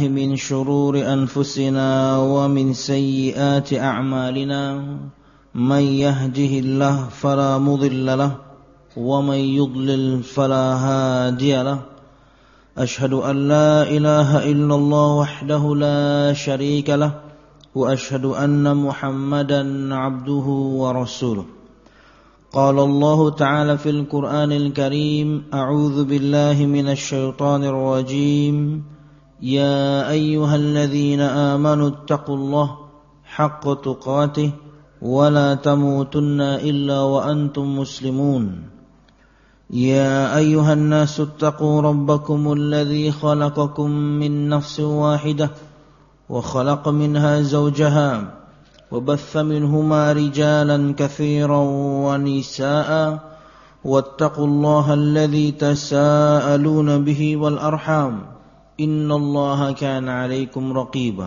من شرور أنفسنا ومن سيئات أعمالنا من يهده الله فلا مضل له ومن يضلل فلا هادي له أشهد أن لا إله إلا الله وحده لا شريك له وأشهد أن محمدا عبده ورسوله قال الله تعالى في القرآن الكريم أعوذ بالله من الشيطان الرجيم يا أيها الذين آمنوا اتقوا الله حق تقاته ولا تموتن إلا وأنتم مسلمون يا أيها الناس اتقوا ربكم الذي خلقكم من نفس واحدة وخلق منها زوجها وبث منهما رجالا كثيرا ونساء واتقوا الله الذي تساءلون به والأرحام إن الله كان عليكم رقيبا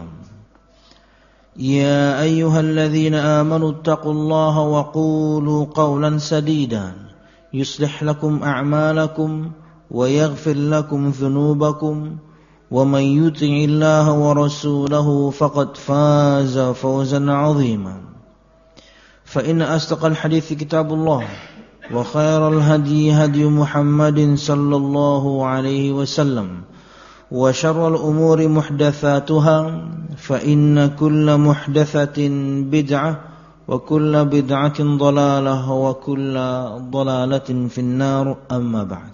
يا أيها الذين آمنوا اتقوا الله وقولوا قولا سديدا يصلح لكم أعمالكم ويغفر لكم ذنوبكم ومن يطع الله ورسوله فقد فاز فوزا عظيما فإن أصدق الحديث كتاب الله وخير الهدي هدي محمد صلى الله عليه وسلم وشر الأمور محدثاتها فإن كل محدثة بدعة وكل بدعة ضلالة وكل ضلالة في النار أما بعد.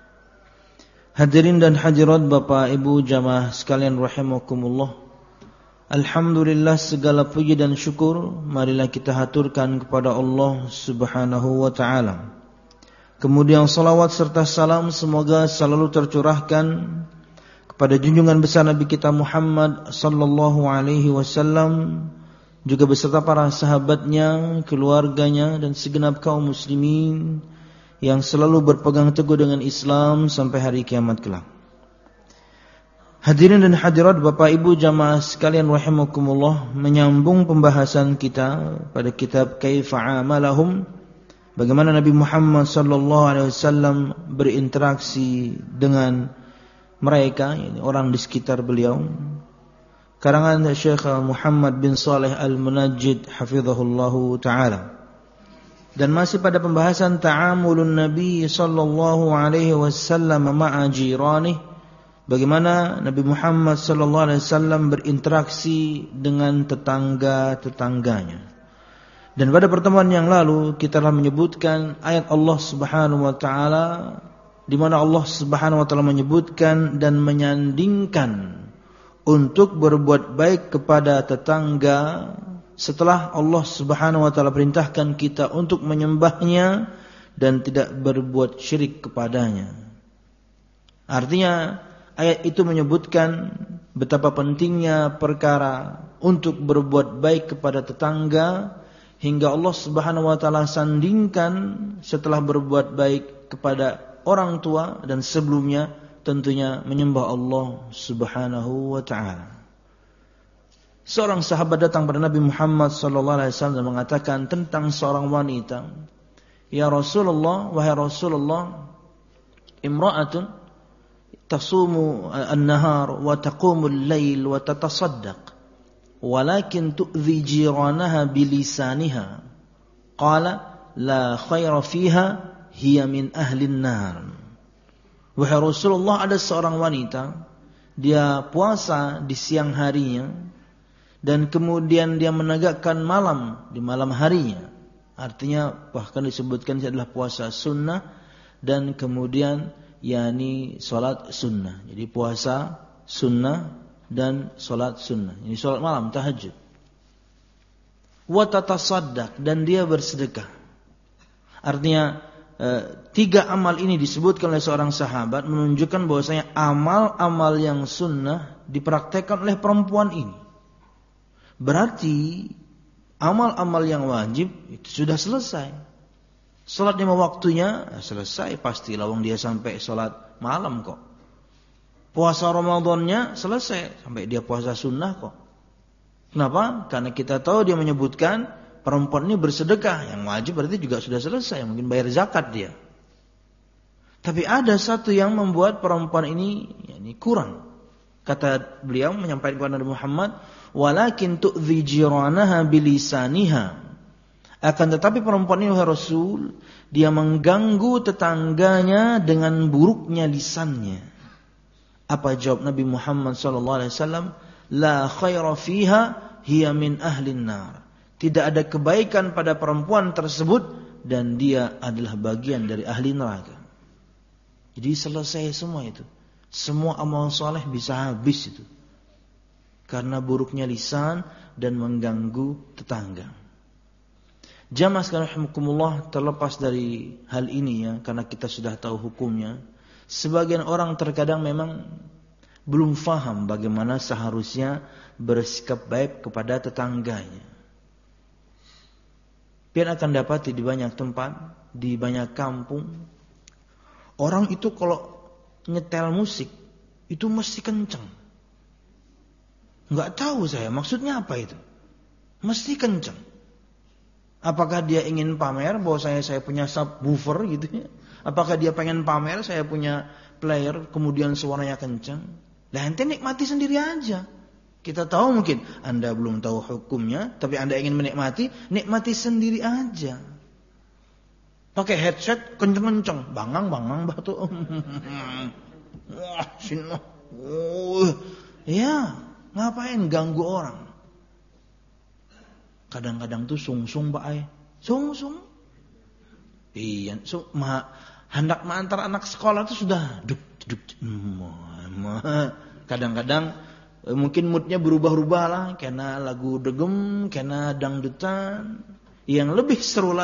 Hadirin dan hadirat Bapak Ibu jamaah sekalian rahimakumullah. Alhamdulillah segala puji dan syukur marilah kita haturkan kepada Allah Subhanahu wa taala. Kemudian salawat serta salam semoga selalu tercurahkan kepada junjungan besar Nabi kita Muhammad sallallahu alaihi wasallam juga beserta para sahabatnya, keluarganya dan segenap kaum muslimin yang selalu berpegang teguh dengan Islam sampai hari kiamat kelak. Hadirin dan hadirat Bapak Ibu jamaah sekalian rahimakumullah, menyambung pembahasan kita pada kitab Kaifa Amalahum, bagaimana Nabi Muhammad sallallahu alaihi wasallam berinteraksi dengan mereka, yani orang di sekitar beliau. Karangan Syekh Muhammad bin Saleh Al-Munajjid hafizahullahu taala. Dan masih pada pembahasan ta'amulun Nabi sallallahu alaihi wasallam ma'a jirani, bagaimana Nabi Muhammad sallallahu alaihi wasallam berinteraksi dengan tetangga-tetangganya. Dan pada pertemuan yang lalu kita telah menyebutkan ayat Allah Subhanahu wa taala di mana Allah Subhanahu wa taala menyebutkan dan menyandingkan untuk berbuat baik kepada tetangga setelah Allah Subhanahu wa taala perintahkan kita untuk menyembahnya dan tidak berbuat syirik kepadanya. Artinya ayat itu menyebutkan betapa pentingnya perkara untuk berbuat baik kepada tetangga hingga Allah Subhanahu wa taala sandingkan setelah berbuat baik kepada orang tua dan sebelumnya tentunya menyembah Allah Subhanahu wa taala. Seorang sahabat datang pada Nabi Muhammad sallallahu alaihi wasallam dan mengatakan tentang seorang wanita, "Ya Rasulullah, wahai Rasulullah, imra'atun tasumu an-nahar wa taqumu al-lail wa tatasaddaq, walakin tu'dhi jiranaha bilisaniha." Qala, "La khaira fiha, hiya min ahli an-nar." Wahai Rasulullah, ada seorang wanita, dia puasa di siang harinya dan kemudian dia menegakkan malam di malam harinya. Artinya bahkan disebutkan ini adalah puasa sunnah dan kemudian yakni salat sunnah. Jadi puasa sunnah dan salat sunnah. Ini salat malam tahajud. Wa tatasaddaq, dan dia bersedekah. Artinya tiga amal ini disebutkan oleh seorang sahabat menunjukkan bahwasanya amal-amal yang sunnah dipraktekkan oleh perempuan ini. Berarti amal-amal yang wajib itu sudah selesai. Salat 5 waktunya selesai, pasti lawang dia sampai salat malam kok. Puasa Ramadannya selesai, sampai dia puasa sunnah kok. Kenapa? Karena kita tahu dia menyebutkan perempuan ini bersedekah, yang wajib berarti juga sudah selesai, mungkin bayar zakat dia. Tapi ada satu yang membuat perempuan ini kurang. Kata beliau menyampaikan kepada Nabi Muhammad, walakin tu'dhi jiranaha bilisaniha. Akan tetapi perempuan ini, wahai Rasul, dia mengganggu tetangganya dengan buruknya lisannya. Apa jawab Nabi Muhammad SAW? La khaira fiha hiya min ahlin nar. Tidak ada kebaikan pada perempuan tersebut dan dia adalah bagian dari ahli neraka. Jadi selesai semua itu. Semua amal soleh bisa habis itu. Karena buruknya lisan dan mengganggu tetangga. Jamaah sekalian rahimakumullah, terlepas dari hal ini ya, karena kita sudah tahu hukumnya. Sebagian orang terkadang memang belum faham bagaimana seharusnya bersikap baik kepada tetangganya. Pian akan dapati di banyak tempat, di banyak kampung, orang itu kalau nyetel musik itu mesti kenceng. Enggak tahu saya maksudnya apa itu. Mesti kenceng. Apakah dia ingin pamer bahwa saya punya subwoofer gitu ya? Apakah dia pengen pamer saya punya player kemudian suaranya kenceng? Lah ente nikmati sendiri aja. Kita tahu mungkin Anda belum tahu hukumnya, tapi Anda ingin menikmati, nikmati sendiri aja. Pakai headset kenceng-kenceng, bangang batu. Wah, sini. Ya, ngapain ganggu orang? Kadang-kadang tuh sung-sung Pak Ai. Sung-sung. Iya, hendak mengantar anak sekolah tuh sudah duk. Kadang-kadang mungkin moodnya berubah-ubah lah, kena lagu degem, kena dangdutan. Yang lebih seru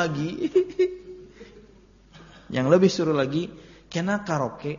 lagi, kena karaoke.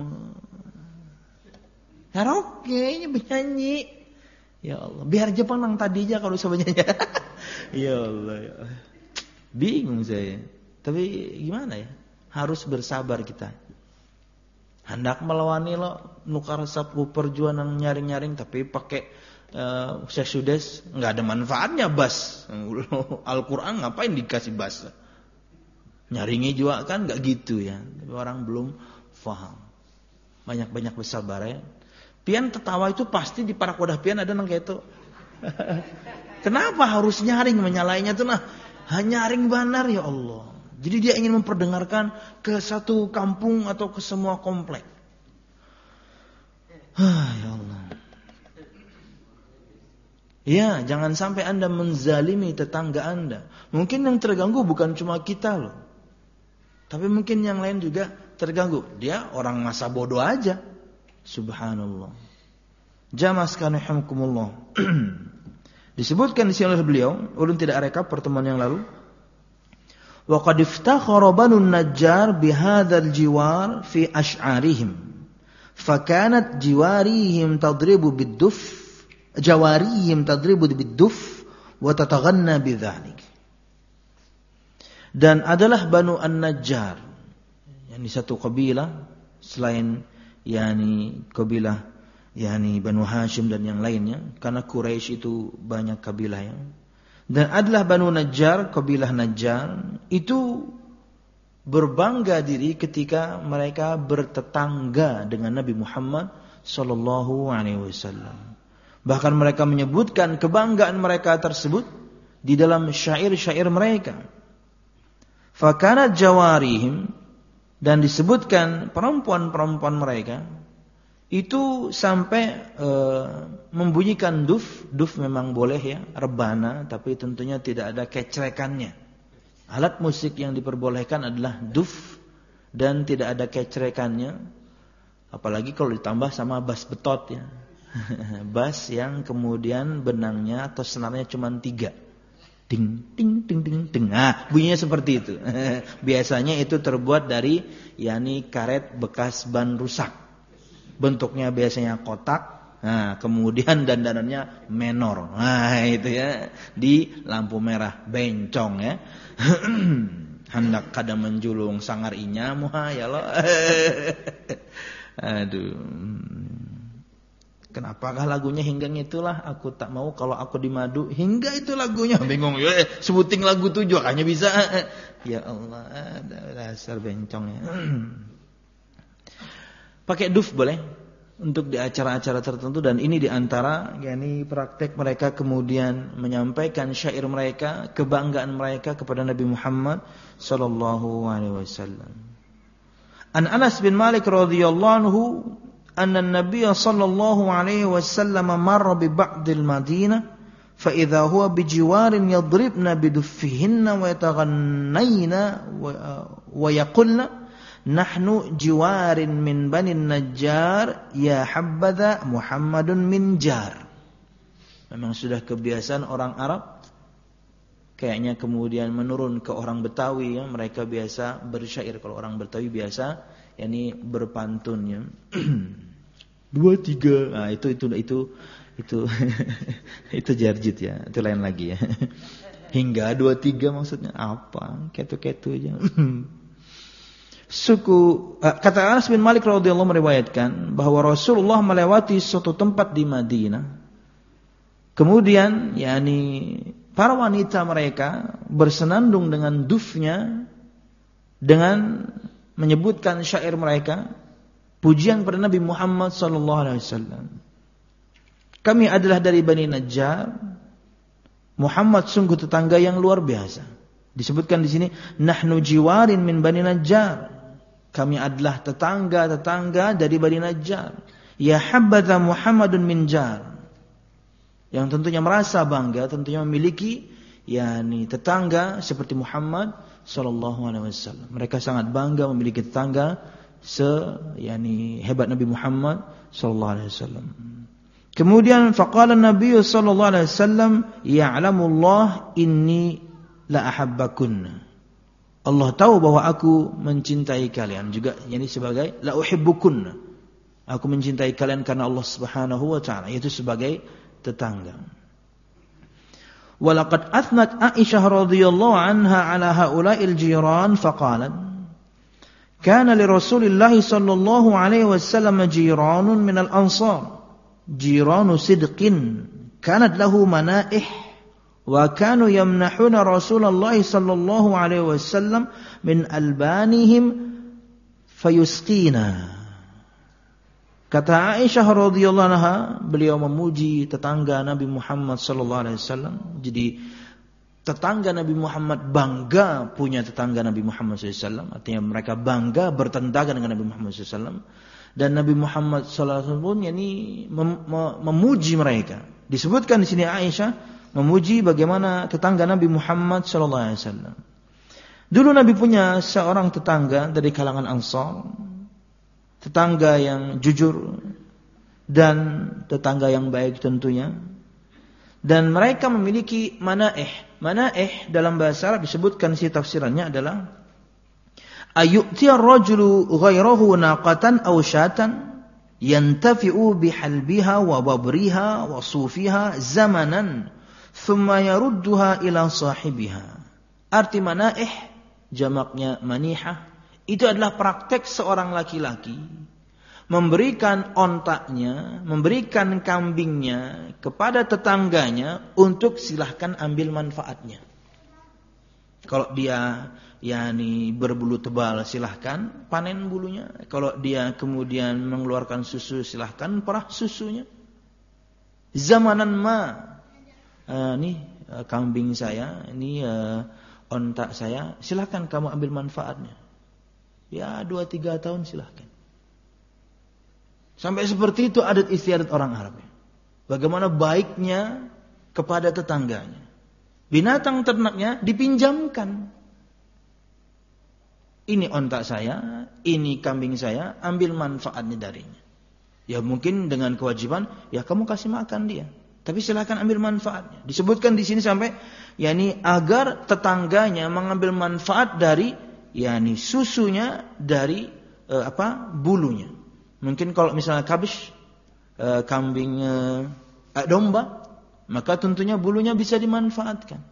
Karaoke bernyanyi. Ya Allah, biar Jepang nang tadi aja kalau bisa bernyanyi. Ya Allah, ya. Bingung saya. Tapi gimana ya? Harus bersabar kita. Hendak melawani lo nukar sapu perjuangan nyaring-nyaring tapi pakai sesudes, nggak ada manfaatnya bass. Al-Quran ngapain dikasih bass? Nyaringi juga kan nggak gitu ya. Tapi orang belum faham. Banyak-banyak bersabar ya. Pian tertawa itu pasti di parak wadah pian ada nang kayak itu. Kenapa harus nyaring menyalainya tuh nah? Nyaring benar ya Allah. Jadi dia ingin memperdengarkan ke satu kampung atau ke semua komplek. Ya Allah. Ya, jangan sampai Anda menzalimi tetangga Anda. Mungkin yang terganggu bukan cuma kita loh. Tapi mungkin yang lain juga terganggu. Dia orang masa bodoh aja. Subhanallah. Jamaah sekalian rahimakumullah. Disebutkan di sini oleh beliau, ulun tidak rekap pertemuan yang lalu. Wa qad iftakhara Banu Najjar bihadzal jiwar fi asy'arihim. Fakanat jawarihim tadribu bid-duf wa tataghanna bidzalik. Dan adalah Banu An-Najjar, yakni satu kabilah selain kabilah Banu Hashim dan yang lainnya, karena Quraisy itu banyak kabilah ya. Dan adalah Banu Najjar, kabilah Najjar itu berbangga diri ketika mereka bertetangga dengan Nabi Muhammad sallallahu alaihi wasallam. Bahkan mereka menyebutkan kebanggaan mereka tersebut di dalam syair-syair mereka. Fakanat jawarihim, dan disebutkan perempuan-perempuan mereka itu sampai membunyikan duf memang boleh ya, rebana, tapi tentunya tidak ada kecrekannya. Alat musik yang diperbolehkan adalah duf dan tidak ada kecrekannya. Apalagi kalau ditambah sama bass betot ya. Bass yang kemudian benangnya atau senarnya cuma 3. Ding ding ding ding ding. Nah, bunyinya seperti itu. Biasanya itu terbuat dari karet bekas ban rusak. Bentuknya biasanya kotak. Nah, kemudian dandanannya menor. Nah, itu ya, di lampu merah bencong ya. Hendak kadang menjulung sangar inya muha ya lo. Aduh. Kenapakah lagunya hingga itulah aku tak mau kalau aku di madu, hingga itu lagunya bingung ya, sebuting lagu tuh juga hanya bisa. Ya Allah, dasar bencong ya. Pakai duf boleh, untuk di acara-acara tertentu, dan ini diantara praktek mereka kemudian menyampaikan syair mereka, kebanggaan mereka kepada Nabi Muhammad sallallahu alaihi wasallam. An Anas bin Malik radhiyallahu anhu anna an-nabiy sallallahu alaihi wasallam marra bi ba'dil Madinah fa idza huwa bi jiwarin yadribna biduffihinna wa yataghannayna wa yaqulna nahnu jiwarin min bani Najjar ya habbadha Muhammadun min jar. Memang sudah kebiasaan orang Arab, kayaknya kemudian menurun ke orang Betawi ya, mereka biasa bersyair. Kalau orang Betawi biasa berpantun ya. 2 3. Nah, itu jarjit ya, itu lain lagi ya. Hingga 2 3 maksudnya apa? Ketu-ketu aja. Kata Anas bin Malik radhiyallahu meriwayatkan bahwa Rasulullah melewati suatu tempat di Madinah. Kemudian para wanita mereka bersenandung dengan dufnya dengan menyebutkan syair mereka, pujian pada Nabi Muhammad sallallahu alaihi wasallam. Kami adalah dari Bani Najjar. Muhammad sungguh tetangga yang luar biasa. Disebutkan di sini, nahnu jiwarin min Bani Najjar. Kami adalah tetangga dari Bani Najjar. Ya habbadha Muhammadun min jar. Yang tentunya merasa bangga, tentunya memiliki tetangga seperti Muhammad sallallahu alaihi wasallam. Mereka sangat bangga memiliki tetangga hebat Nabi Muhammad sallallahu alaihi wasallam. Kemudian faqala Nabi sallallahu alaihi wasallam, ya'lamullah inni la ahabbakunna. Allah tahu bahwa aku mencintai kalian, juga sebagai la uhibbukunna. Aku mencintai kalian karena Allah Subhanahu wa taala, yaitu sebagai tetangga. Walaqad athnat Aisyah radhiyallahu anha ala haula'il jiran faqalat kana li Rasulillah sallallahu alaihi wasallam jiranun minal ansar. Jiranu sidqin kanat lahu manaih wa kanu yamnahuna Rasulullah sallallahu alaihi wasallam min albanihim fayusqina. Kata Aisyah radhiyallahu anha, beliau memuji tetangga Nabi Muhammad sallallahu alaihi wasallam. Jadi tetangga Nabi Muhammad bangga punya tetangga Nabi Muhammad sallallahu alaihi wasallam, artinya mereka bangga bertetangga dengan Nabi Muhammad sallallahu alaihi wasallam. Dan Nabi Muhammad sallallahu alaihi wasallam memuji mereka. Disebutkan di sini Aisyah memuji bagaimana tetangga Nabi Muhammad sallallahu alaihi wasallam. Dulu Nabi punya seorang tetangga dari kalangan Ansar, tetangga yang jujur dan tetangga yang baik tentunya. Dan mereka memiliki manaih. Manaih dalam bahasa Arab disebutkan si tafsirannya adalah ayu'ti ar-rajulu ghairahu naqatan aw syatan yantafi'u bihalbiha wa babriha wa sufiha zamanan thumma yarudduha ila sahibiha. Arti manaih jamaknya manihah itu adalah praktek seorang laki-laki memberikan ontaknya, memberikan kambingnya kepada tetangganya untuk silahkan ambil manfaatnya. Kalau dia berbulu tebal silahkan panen bulunya. Kalau dia kemudian mengeluarkan susu silahkan perah susunya. Zamanan kambing saya, ontak saya, silahkan kamu ambil manfaatnya. Ya 2-3 tahun silahkan. Sampai seperti itu adat istiadat orang Arab. Bagaimana baiknya kepada tetangganya. Binatang ternaknya dipinjamkan. Ini ontak saya, ini kambing saya, ambil manfaatnya darinya. Ya mungkin dengan kewajiban, ya kamu kasih makan dia. Tapi silakan ambil manfaatnya. Disebutkan di sini sampai, agar tetangganya mengambil manfaat dari, susunya dari bulunya. Mungkin kalau misalnya kambing domba, maka tentunya bulunya bisa dimanfaatkan.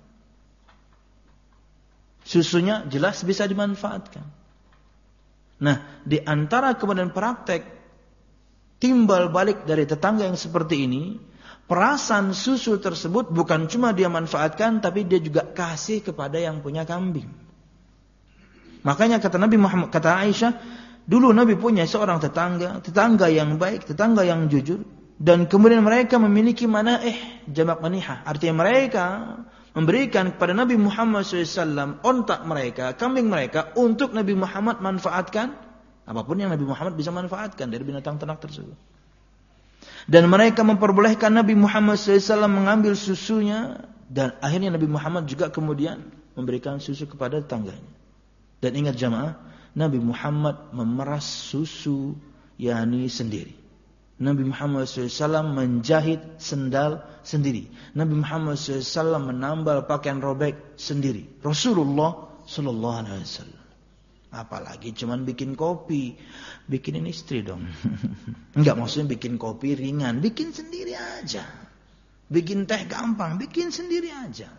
Susunya jelas bisa dimanfaatkan. Nah, di antara kemudian praktek timbal balik dari tetangga yang seperti ini, perasan susu tersebut bukan cuma dia manfaatkan, tapi dia juga kasih kepada yang punya kambing. Makanya kata Nabi Muhammad, kata Aisyah, Dulu Nabi punya seorang tetangga yang baik, tetangga yang jujur, dan kemudian mereka memiliki manaih, jamak manihah. Artinya mereka memberikan kepada Nabi Muhammad SAW ontak mereka, kambing mereka, untuk Nabi Muhammad manfaatkan apapun yang Nabi Muhammad bisa manfaatkan dari binatang ternak tersebut. Dan mereka memperbolehkan Nabi Muhammad SAW mengambil susunya, dan akhirnya Nabi Muhammad juga kemudian memberikan susu kepada tetangganya. Dan ingat jamaah, Nabi Muhammad memeras susu yakni sendiri. Nabi Muhammad SAW menjahit sendal sendiri. Nabi Muhammad SAW menambal pakaian robek sendiri. Rasulullah Sallallahu Alaihi Wasallam. Apalagi cuman bikin kopi, bikinin istri dong. Enggak, maksudnya bikin kopi ringan, bikin sendiri aja. Bikin teh gampang, bikin sendiri aja.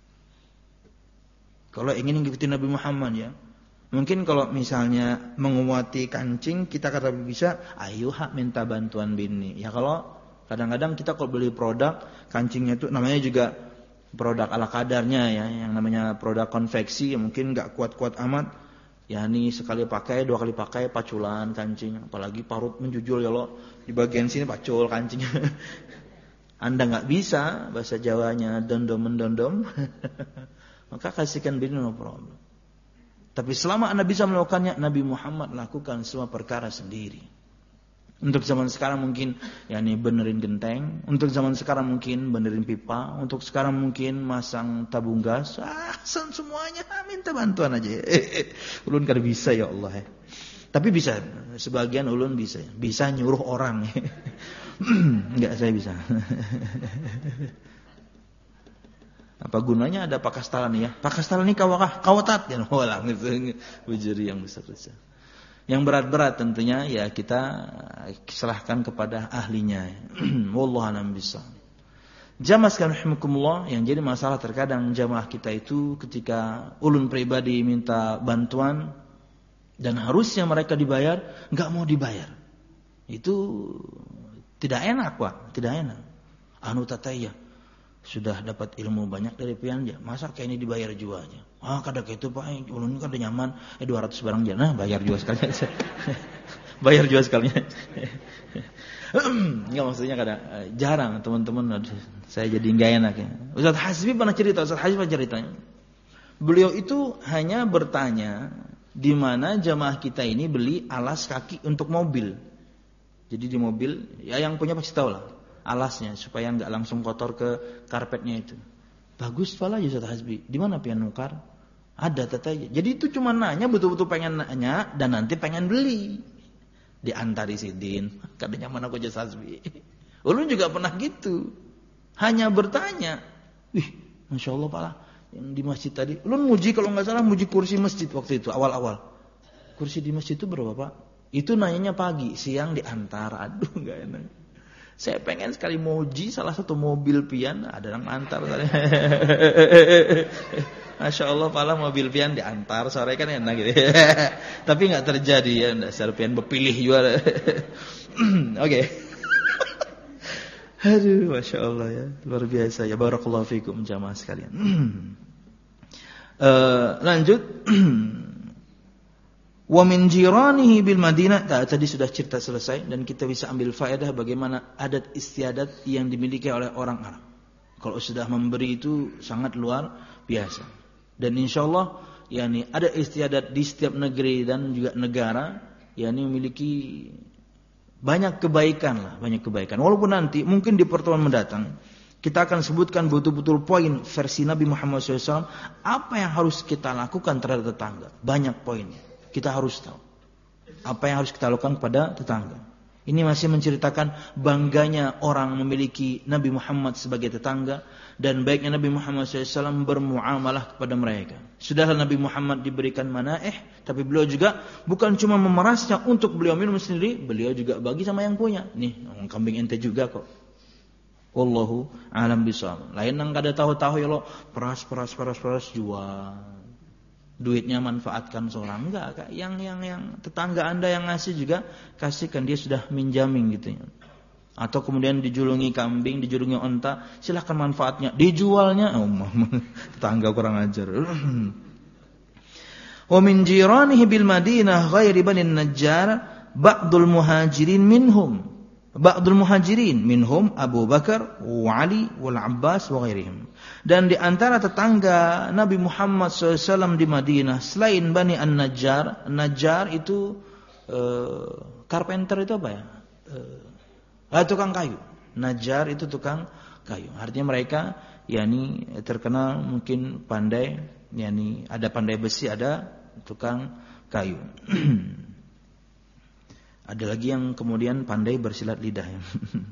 Kalau ingin ngikutin Nabi Muhammad ya. Mungkin kalau misalnya menguati kancing, kita kata bisa, ayo hak minta bantuan bini. Ya kalau kadang-kadang kita kalau beli produk, kancingnya itu namanya juga produk ala kadarnya ya. Yang namanya produk konveksi, ya mungkin nggak kuat-kuat amat. Ya ini sekali pakai, 2 kali pakai, paculan kancing. Apalagi parut menjujul ya lo. Di bagian sini pacul kancingnya. Anda nggak bisa, bahasa Jawanya dondom-mendondom. Maka kasihkan bini, no problem. Tapi selama Anda bisa melakukannya, Nabi Muhammad lakukan semua perkara sendiri. Untuk zaman sekarang mungkin yakni benerin genteng, untuk zaman sekarang mungkin benerin pipa, untuk sekarang mungkin masang tabung gas, semuanya minta bantuan aja. Ulun kada bisa ya Allah. Tapi bisa, sebagian ulun bisa nyuruh orang. Enggak, saya bisa. Apa gunanya ada pakastalan ya? Pakastalan ini kawatat ya, walang itu bujuri yang besar-besar. Yang berat-berat tentunya ya kita serahkan kepada ahlinya. Wallahu a'lam bishawab. Jamaah sekalian rahimakumullah, yang jadi masalah terkadang jamaah kita itu ketika ulun pribadi minta bantuan dan harusnya mereka dibayar, enggak mau dibayar. Itu tidak enak, Pak, tidak enak. Anu tataya sudah dapat ilmu banyak dari pianja, masa kayak ini dibayar juga aja. Kada kayak itu Pak, ulun kan udah nyaman, 200 barang aja, nah bayar juga sekalian. Bayar juga sekalian. Enggak, maksudnya kadang jarang teman-teman, saya jadi enggak enak ya. Ustaz Hasbi pernah cerita, beliau itu hanya bertanya di mana jamaah kita ini beli alas kaki untuk mobil. Jadi di mobil, ya yang punya pasti tahu lah. Alasnya supaya enggak langsung kotor ke karpetnya itu. Bagus pala Ustaz Hasbi. Di mana pian nukar? Ada tetanya. Jadi itu cuma nanya, betul-betul pengen nanya dan nanti pengen beli. Diantari sidin. Katanya mana kok Ustaz Hasbi. Ulun juga pernah gitu. Hanya bertanya. Wih, Masya Allah pala. Yang di masjid tadi. Ulun muji kalau enggak salah muji kursi masjid waktu itu awal-awal. Kursi di masjid itu berapa Pak? Itu nanyanya pagi, siang diantar. Aduh, enggak enak. Saya pengen sekali muji salah satu mobil pian, ada yang antar. Masya Allah, pala mobil pian diantar, sore kan enak gitu. Tapi nggak terjadi ya, dasar pian berpilih juga. Oke. Aduh, Masya Allah ya, luar biasa ya. Barakallahu fikum jamaah sekalian. Lanjut. Wa min jiranihi bil Madinah. Tadi sudah cerita selesai dan kita bisa ambil faedah bagaimana adat istiadat yang dimiliki oleh orang Arab. Kalau sudah memberi itu sangat luar biasa. Dan insyaallah yakni ada istiadat di setiap negeri dan juga negara yakni memiliki banyak kebaikan lah, banyak kebaikan. Walaupun nanti mungkin di pertemuan mendatang kita akan sebutkan betul-betul poin versi Nabi Muhammad SAW apa yang harus kita lakukan terhadap tetangga. Banyak poinnya. Kita harus tahu apa yang harus kita lakukan kepada tetangga. Ini masih menceritakan bangganya orang memiliki Nabi Muhammad sebagai tetangga dan baiknya Nabi Muhammad SAW bermuamalah kepada mereka. Sudahlah Nabi Muhammad diberikan manaih, tapi beliau juga bukan cuma memerasnya untuk beliau minum sendiri, beliau juga bagi sama yang punya. Nih, kambing ente juga kok. Wallahu a'lam bishawab. Lain nang kada tahu-tahu ya lo peras jual. Duitnya manfaatkan seorang, enggak. Yang tetangga Anda yang ngasih juga kasihkan, dia sudah minjamin gitu ya. Atau kemudian dijulungi kambing, dijulungi onta, silahkan manfaatnya. Dijualnya, tetangga kurang ajar. Wa min jiranihi bil Madinah ghairi Bani Najjar ba'dul muhajirin minhum Abu Bakar wa Ali wal Abbas wa ghairihim. Dan di antara tetangga Nabi Muhammad SAW di Madinah selain Bani An-Najjar, Najjar itu carpenter itu apa ya? Tukang kayu. Najjar itu tukang kayu. Artinya mereka yakni terkenal mungkin pandai, yakni ada pandai besi, ada tukang kayu. Ada lagi yang kemudian pandai bersilat lidah ya.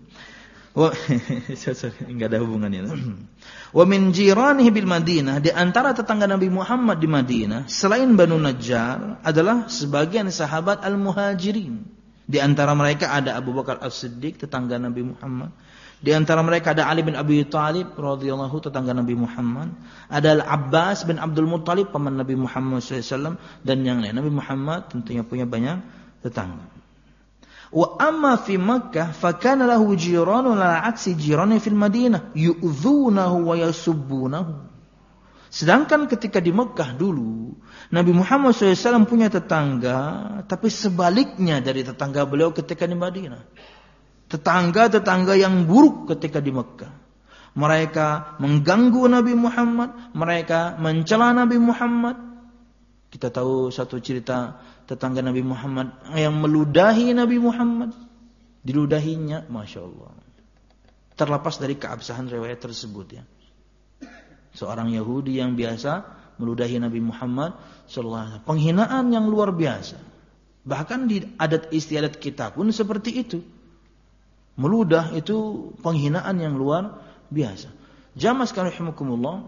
Enggak ada hubungannya. Wa min jiranihi bil Madinah, di antara tetangga Nabi Muhammad di Madinah selain Banu Najjar adalah sebagian sahabat al-Muhajirin. Di antara mereka ada Abu Bakar As-Siddiq, tetangga Nabi Muhammad. Di antara mereka ada Ali bin Abi Thalib radhiyallahu, tetangga Nabi Muhammad. Ada Al-Abbas bin Abdul Muttalib, paman Nabi Muhammad SAW, dan yang lain. Nabi Muhammad tentunya punya banyak tetangga. Wa amma fi Makkah fakana lahu jiranun ala aksi jirani fil Madinah yu'dzunahu wa yasubbunahu. Sedangkan ketika di Mekah dulu Nabi Muhammad SAW punya tetangga, tapi sebaliknya dari tetangga beliau ketika di Madinah. Tetangga-tetangga yang buruk ketika di Mekah. Mereka mengganggu Nabi Muhammad, mereka mencela Nabi Muhammad. Kita tahu satu cerita tetangga Nabi Muhammad yang meludahi Nabi Muhammad. Diludahinya, Masya Allah. Terlepas dari keabsahan riwayat tersebut ya. Seorang Yahudi yang biasa meludahi Nabi Muhammad SAW. Penghinaan yang luar biasa. Bahkan di adat istiadat kita pun seperti itu. Meludah itu penghinaan yang luar biasa. Jamaah sekalian rahimakumullah.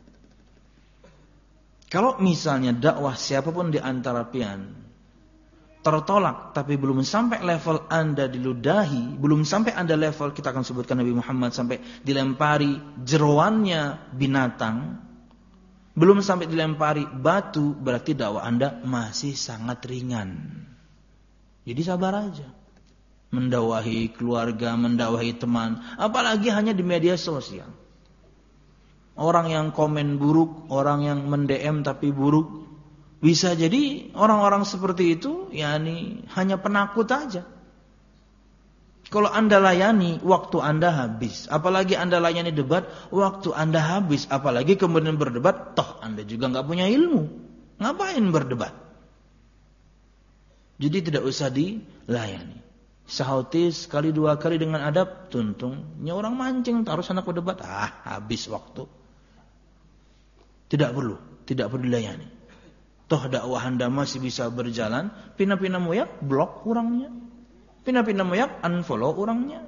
Kalau misalnya dakwah siapapun di antara pian tertolak, tapi belum sampai level Anda diludahi, belum sampai Anda level, kita akan sebutkan Nabi Muhammad sampai dilempari jeroannya binatang, belum sampai dilempari batu, berarti dakwah Anda masih sangat ringan. Jadi sabar aja. Mendakwahi keluarga, mendakwahi teman, apalagi hanya di media sosial. Orang yang komen buruk, orang yang mend-DM tapi buruk, bisa jadi orang-orang seperti itu yakni hanya penakut aja. Kalau Anda layani, waktu Anda habis. Apalagi Anda layani debat, waktu Anda habis. Apalagi kemudian berdebat, toh Anda juga nggak punya ilmu. Ngapain berdebat? Jadi tidak usah dilayani. Sahautis sekali dua kali dengan adab, tuntungnya orang mancing, taruh sana berdebat, habis waktu. Tidak perlu dilayani. Toh dakwah Anda masih bisa berjalan, pina-pina moyak blok orangnya. Pina-pina moyak unfollow orangnya.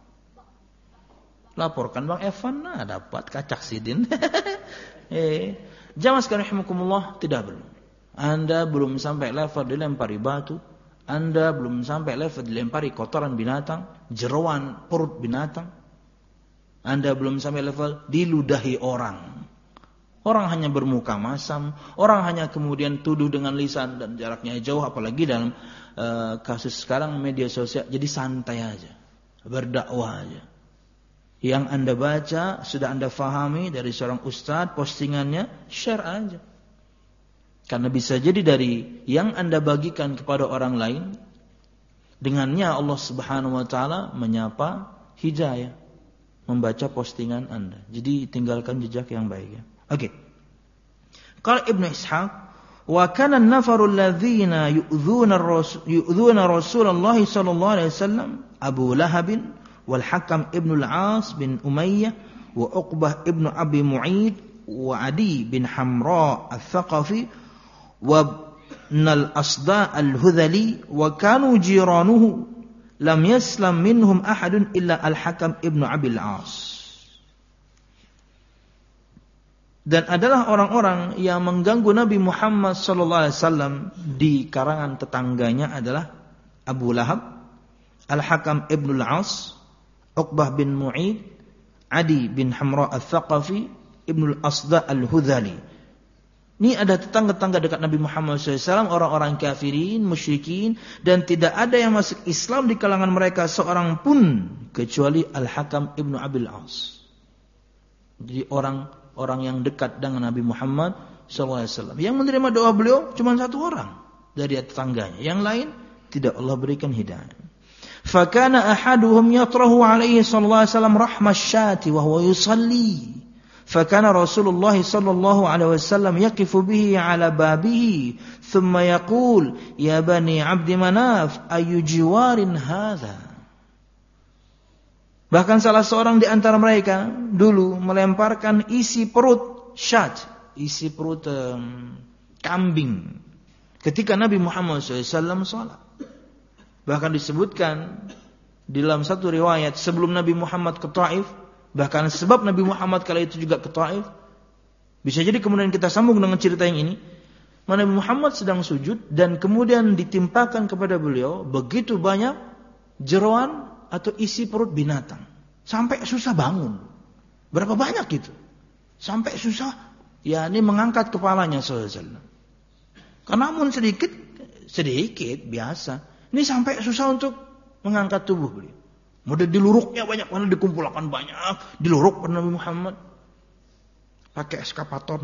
Laporkan Bang Evan, dapat kacak sidin. Jamaah sekalian rahimakumullah, tidak perlu. Anda belum sampai level dilempari batu, Anda belum sampai level dilempari kotoran binatang, jeroan perut binatang. Anda belum sampai level diludahi orang. Orang hanya bermuka masam, orang hanya kemudian tuduh dengan lisan dan jaraknya jauh, apalagi dalam kasus sekarang media sosial. Jadi santai aja, berdakwah aja. Yang Anda baca, sudah Anda fahami dari seorang ustadz, postingannya, share aja. Karena bisa jadi dari yang Anda bagikan kepada orang lain, dengannya Allah Subhanahu wa taala menyapa hidayah membaca postingan Anda. Jadi tinggalkan jejak yang baik ya. Oke. Qala Ibnu Ishaq, wa kana an-nafaru alladhina yu'dhuna Rasulullah sallallahu alaihi wasallam Abu Lahab wal Hakam ibn al-As bin Umayyah wa Uqbah ibn Abi Mu'id wa Adi bin Hamra al-Thaqafi wa al-Asda al-Hudhali wa kanu jiranuhu lam yaslam minhum ahadun illa al-Hakam ibn Abi al-As. Dan adalah orang-orang yang mengganggu Nabi Muhammad SAW di karangan tetangganya adalah Abu Lahab, Al-Hakam ibn al-As, Uqbah bin Mu'id, Adi bin Hamra al-Thaqafi, Ibn al-Asda al-Hudhali. Ini ada tetangga-tetangga dekat Nabi Muhammad SAW, orang-orang kafirin, musyrikin, dan tidak ada yang masuk Islam di kalangan mereka seorang pun kecuali Al-Hakam ibn Abil As. Jadi orang yang dekat dengan Nabi Muhammad SAW. Yang menerima doa beliau cuma satu orang dari tetangganya. Yang lain tidak Allah berikan hidayah. Fakana ahaduhum yatrahu alaihi sallallahu alaihi wasallam rahmas syati wa huwa yusalli. Fakana Rasulullah sallallahu alaihi wasallam yaqifu bihi ala babihi thumma yaqul ya bani Abdi Manaf ayu jiwarin hadha. Bahkan salah seorang di antara mereka dulu melemparkan isi perut syat, isi perut kambing ketika Nabi Muhammad SAW salat. Bahkan disebutkan dalam satu riwayat sebelum Nabi Muhammad ke Taif, bahkan sebab Nabi Muhammad kala itu juga ke Taif. Bisa jadi kemudian kita sambung dengan cerita yang ini. Nabi Muhammad sedang sujud dan kemudian ditimpakan kepada beliau begitu banyak jeroan atau isi perut binatang. Sampai susah bangun. Berapa banyak itu? Sampai susah yakni mengangkat kepalanya SAW. Karena namun sedikit biasa. Ini sampai susah untuk mengangkat tubuh beliau. Mudah diluruknya banyak, mana dikumpulkan banyak, diluruk pada Nabi Muhammad. Pakai eskapator.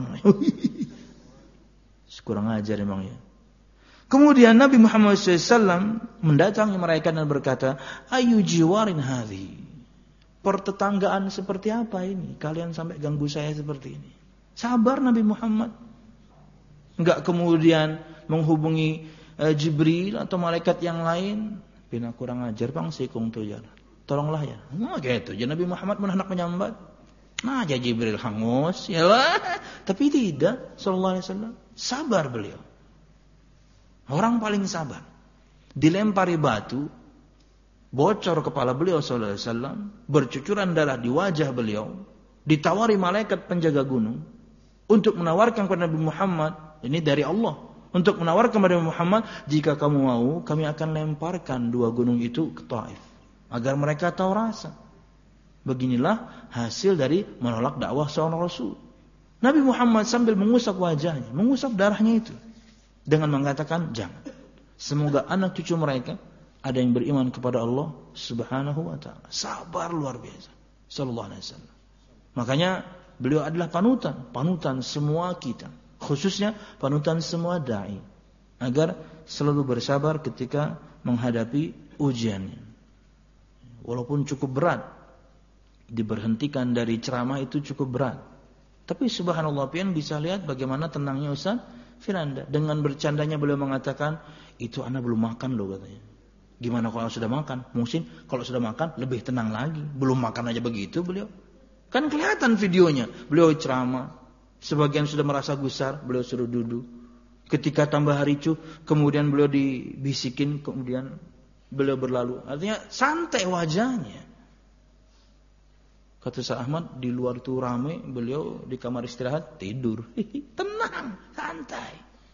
Kurang ajar memang ya. Kemudian Nabi Muhammad SAW mendatangi mereka dan berkata, ayu jiwarin hadhi. Pertetanggaan seperti apa ini? Kalian sampai ganggu saya seperti ini. Sabar Nabi Muhammad. Enggak kemudian menghubungi Jibril atau malaikat yang lain. Bina kurang ajar bang sikung tu ya. Tolonglah ya. Nah gitu. Jadi Nabi Muhammad menanak menyambat. Nah aja Jibril hangus. Ya lah. Tapi tidak. Sallallahu alaihi wasallam. Sabar beliau. Orang paling sabar. Dilempari batu. Bocor kepala beliau sallallahu alaihi wasallam. Bercucuran darah di wajah beliau. Ditawari malaikat penjaga gunung. Untuk menawarkan kepada Nabi Muhammad. Ini dari Allah. Untuk menawarkan kepada Muhammad, jika kamu mau, kami akan lemparkan dua gunung itu ke Taif. Agar mereka tahu rasa. Beginilah hasil dari menolak dakwah seorang Rasul. Nabi Muhammad sambil mengusap wajahnya, mengusap darahnya itu. Dengan mengatakan, jangan. Semoga anak cucu mereka ada yang beriman kepada Allah Subhanahu wa ta'ala. Sabar luar biasa. Sallallahu alaihi wasallam. Makanya beliau adalah panutan semua kita. Khususnya panutan semua da'i. Agar selalu bersabar ketika menghadapi ujiannya. Walaupun cukup berat. Diberhentikan dari ceramah itu cukup berat. Tapi subhanallah pian bisa lihat bagaimana tenangnya Ustaz Firanda. Dengan bercandanya beliau mengatakan, itu anak belum makan loh katanya. Gimana kalau sudah makan? Mungkin kalau sudah makan lebih tenang lagi. Belum makan aja begitu beliau. Kan kelihatan videonya. Beliau ceramah. Sebagian sudah merasa gusar, beliau suruh duduk. Ketika tambah ricuh, kemudian beliau dibisikin, kemudian beliau berlalu. Artinya santai wajahnya. Kata Ustaz Ahmad, di luar itu ramai, beliau di kamar istirahat tidur. Tenang, santai.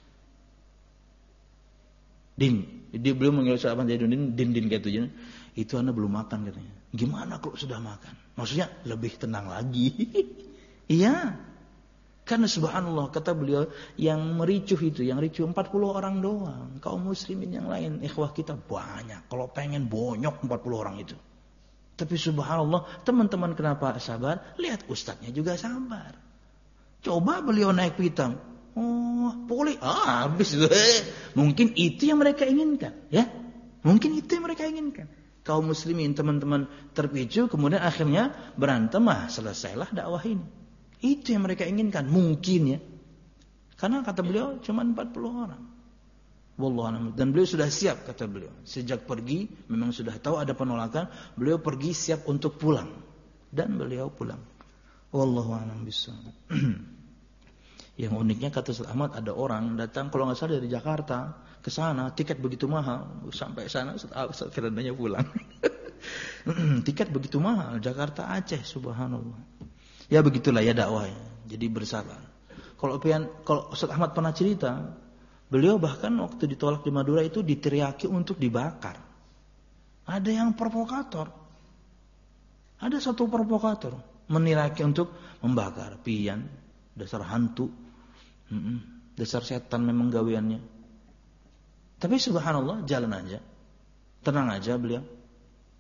Beliau mengira Ustaz Ahmad jadi din gitu. Itu anak belum makan katanya. Gimana kalau sudah makan? Maksudnya lebih tenang lagi. Iya. Karena subhanallah kata beliau yang mericuh 40 orang doang. Kaum muslimin yang lain, ikhwah kita banyak. Kalau pengen bonyok 40 orang itu. Tapi subhanallah teman-teman kenapa sabar? Lihat ustadznya juga sabar. Coba beliau naik pitam. Oh boleh, habis. Mungkin itu yang mereka inginkan. Ya, mungkin itu yang mereka inginkan. Kaum muslimin teman-teman terpicu kemudian akhirnya berantem. Selesailah dakwah ini. Itu yang mereka inginkan. Mungkin ya. Karena kata beliau cuma 40 orang. Wallahu a'lam. Dan beliau sudah siap kata beliau. Sejak pergi memang sudah tahu ada penolakan. Beliau pergi siap untuk pulang. Dan beliau pulang. Wallahu a'lam bishawab. Yang uniknya kata Ustaz Ahmad ada orang datang kalau nggak salah dari Jakarta ke sana. Tiket begitu mahal. Sampai sana Ustaz Firandanya pulang. Tiket begitu mahal. Jakarta Aceh subhanallah. Ya begitulah ya dakwahnya. Jadi bersabar. Kalau Ustaz Ahmad pernah cerita, beliau bahkan waktu ditolak di Madura itu diteriaki untuk dibakar. Ada yang provokator. Ada satu provokator meniriaki untuk membakar. Pian, dasar hantu. Dasar setan memang gaweannya. Tapi subhanallah jalan aja. Tenang aja beliau.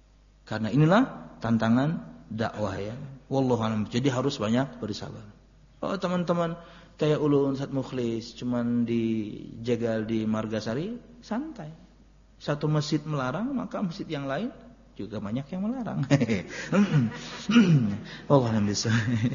Karena inilah tantangan dakwah ya. Wallahu a'lam. Jadi harus banyak bersabar. Oh teman-teman kayak Ulu Ustaz Mukhlis cuman dijegal di Margasari, santai. Satu masjid melarang, maka masjid yang lain juga banyak yang melarang. Allah bisa.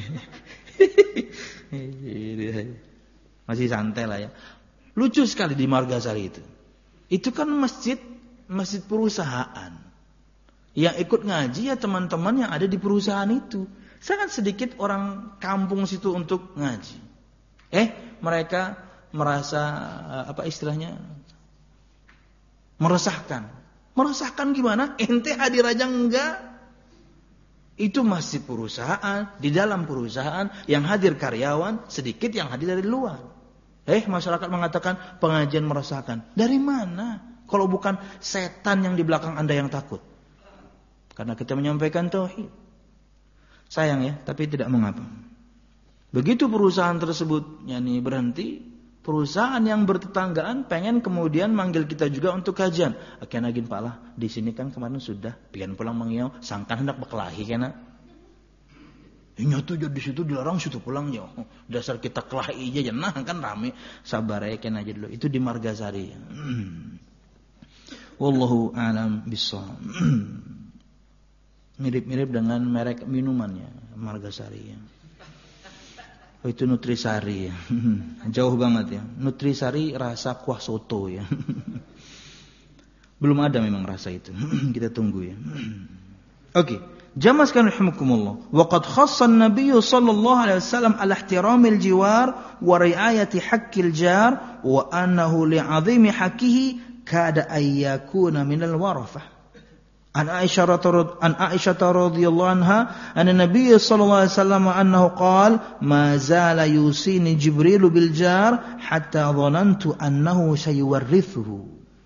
Masih santai lah ya. Lucu sekali di Margasari itu. Itu kan masjid perusahaan. Yang ikut ngaji ya teman-teman yang ada di perusahaan itu. Sangat sedikit orang kampung situ untuk ngaji. Mereka merasa apa istilahnya? Meresahkan. Meresahkan gimana? Ente hadir aja enggak? Itu masih perusahaan, di dalam perusahaan yang hadir karyawan, sedikit yang hadir dari luar. Masyarakat mengatakan pengajian meresahkan. Dari mana? Kalau bukan setan yang di belakang Anda yang takut. Karena kita menyampaikan tauhid. Sayang ya, tapi tidak mengapa. Begitu perusahaan tersebut berhenti, perusahaan yang bertetanggaan pengen kemudian manggil kita juga untuk kajian. Akan agin Pak lah, di sini kan kemarin sudah pian pulang mengiau, sangkan hendak berkelahi kena. Nyatu jadi di situ dilarang situ pulang yo. Dasar kita kelahi aja nah kan rame. Sabar ya kena aja dulu. Itu di Margasari. Wallahu a'lam bishawab. Mirip-mirip dengan merek minumannya Margasari ya. Itu Nutrisari ya. Jauh banget ya. Nutrisari rasa kuah soto ya. Belum ada memang rasa itu. Kita tunggu ya. Oke. Jamaah sekalian rahimakumullah. Wa qad khassa an-nabiy sallallahu alaihi wasallam ala ihtiramil jiwar wa ri'ayati haqqil jar wa annahu li'azimi haqqihi kada ayyakuna minal warafah. An Aisyah radhiyallahu anha anna Nabiy sallallahu alaihi wasallam annahu qala ma zala yusini Jibril bil jar hatta dhanantu annahu sayuwarrithuhu.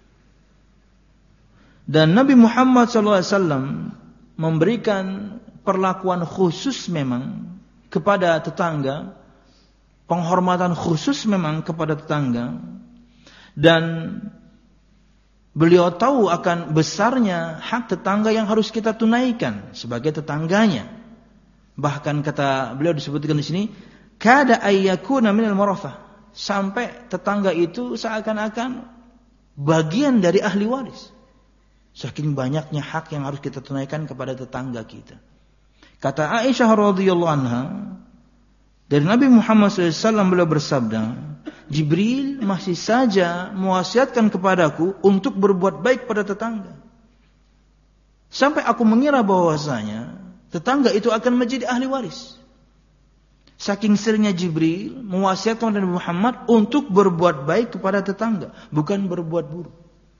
Dan Nabi Muhammad sallallahu alaihi wasallam memberikan perlakuan khusus memang kepada tetangga, penghormatan khusus memang kepada tetangga, dan beliau tahu akan besarnya hak tetangga yang harus kita tunaikan sebagai tetangganya. Bahkan kata beliau disebutkan di sini, kada ayyakuna minal warafah, sampai tetangga itu seakan-akan bagian dari ahli waris. Saking banyaknya hak yang harus kita tunaikan kepada tetangga kita. Kata Aisyah radhiyallahu anha, dari Nabi Muhammad SAW beliau bersabda, Jibril masih saja mewasiatkan kepadaku untuk berbuat baik pada tetangga. Sampai aku mengira bahwasanya tetangga itu akan menjadi ahli waris. Saking seringnya Jibril mewasiatkan Nabi Muhammad untuk berbuat baik kepada tetangga, bukan berbuat buruk.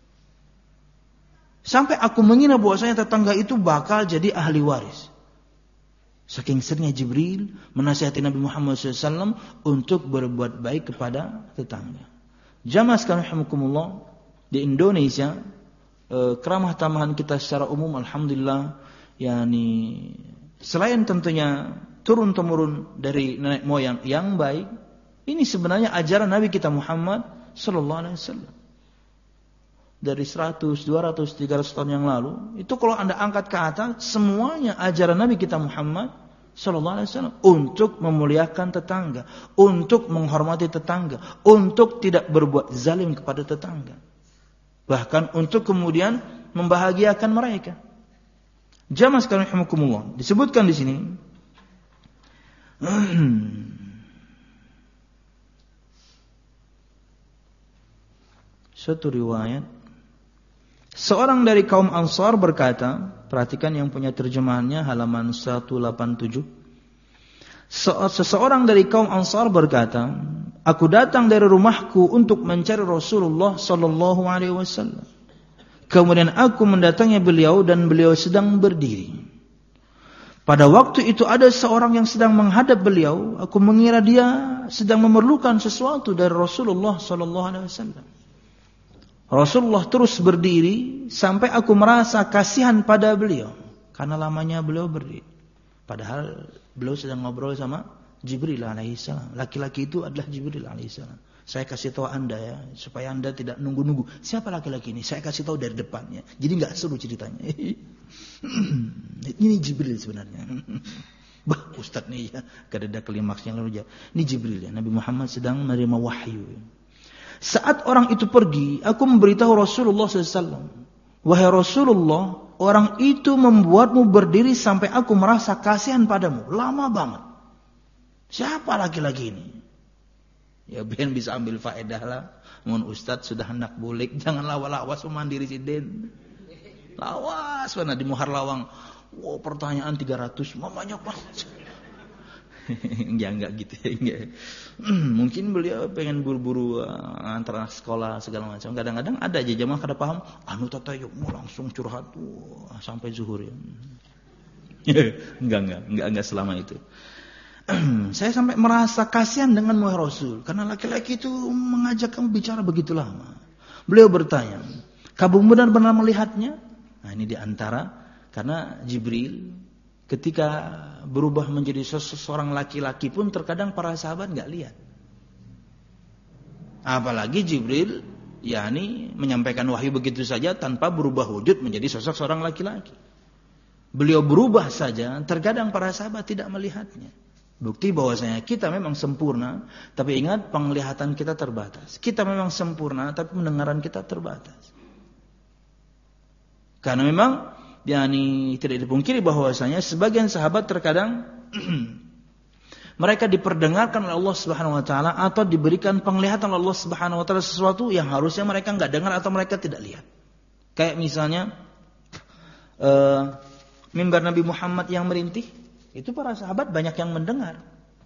Sampai aku mengira bahwasanya tetangga itu bakal jadi ahli waris. Saking seringnya Jibril menasihati Nabi Muhammad SAW untuk berbuat baik kepada tetangga. Jamaah sekalian rahimakumullah, di Indonesia keramah tamahan kita secara umum alhamdulillah, selain tentunya turun temurun dari nenek moyang yang baik, ini sebenarnya ajaran Nabi kita Muhammad SAW. Dari 100, 200, 300 tahun yang lalu, itu kalau Anda angkat ke atas, semuanya ajaran Nabi kita Muhammad sallallahu alaihi wasallam untuk memuliakan tetangga, untuk menghormati tetangga, untuk tidak berbuat zalim kepada tetangga. Bahkan untuk kemudian membahagiakan mereka. Jamaah sekalian rahimakumullah, disebutkan di sini suatu riwayat, seorang dari kaum Ansar berkata, perhatikan yang punya terjemahannya halaman 187. Seseorang dari kaum Ansar berkata, aku datang dari rumahku untuk mencari Rasulullah sallallahu alaihi wasallam. Kemudian aku mendatangi beliau dan beliau sedang berdiri. Pada waktu itu ada seorang yang sedang menghadap beliau, aku mengira dia sedang memerlukan sesuatu dari Rasulullah sallallahu alaihi wasallam. Rasulullah terus berdiri sampai aku merasa kasihan pada beliau karena lamanya beliau berdiri. Padahal beliau sedang ngobrol sama Jibril alaihissalam. Laki-laki itu adalah Jibril alaihissalam. Saya kasih tahu Anda ya, supaya Anda tidak nunggu-nunggu. Siapa laki-laki ini? Saya kasih tahu dari depannya. Jadi enggak seru ceritanya. Ini Jibril sebenarnya. Bah, Ustaz nih ya, kada ada klimaksnya lalu jawab. Ini Jibril ya, Nabi Muhammad sedang menerima wahyu. Saat orang itu pergi, aku memberitahu Rasulullah SAW. Wahai Rasulullah, orang itu membuatmu berdiri sampai aku merasa kasihan padamu. Lama banget. Siapa laki-laki ini? Ya biar bisa ambil faedah lah. Mohon Ustaz sudah hendak bulik, jangan lawas-lawas mandiri siden. Lawas mana di Muhar Lawang. Wow, pertanyaan 300, banyak banget. Enggak gitu ya. Mungkin beliau pengen buru-buru antara sekolah segala macam. Kadang-kadang ada aja jamaah kada paham, anu tata yuk mau langsung curhat sampai zuhur ya. Enggak selama itu. Saya sampai merasa kasihan dengan Muhammad Rasul karena laki-laki itu mengajak kamu bicara begitu lama. Beliau bertanya, kamu benar-benar melihatnya? Nah, ini diantara karena Jibril ketika berubah menjadi seseorang laki-laki pun terkadang para sahabat enggak lihat. Apalagi Jibril yakni menyampaikan wahyu begitu saja tanpa berubah wujud menjadi sosok seorang laki-laki. Beliau berubah saja, terkadang para sahabat tidak melihatnya. Bukti bahwasanya kita memang sempurna, tapi ingat penglihatan kita terbatas. Kita memang sempurna, tapi pendengaran kita terbatas. Karena memang yakni tidak dipungkiri bahwasanya sebagian sahabat terkadang mereka diperdengarkan oleh Allah Subhanahu wa taala atau diberikan penglihatan oleh Allah Subhanahu wa taala sesuatu yang harusnya mereka enggak dengar atau mereka tidak lihat. Kayak misalnya mimbar Nabi Muhammad yang merintih, itu para sahabat banyak yang mendengar.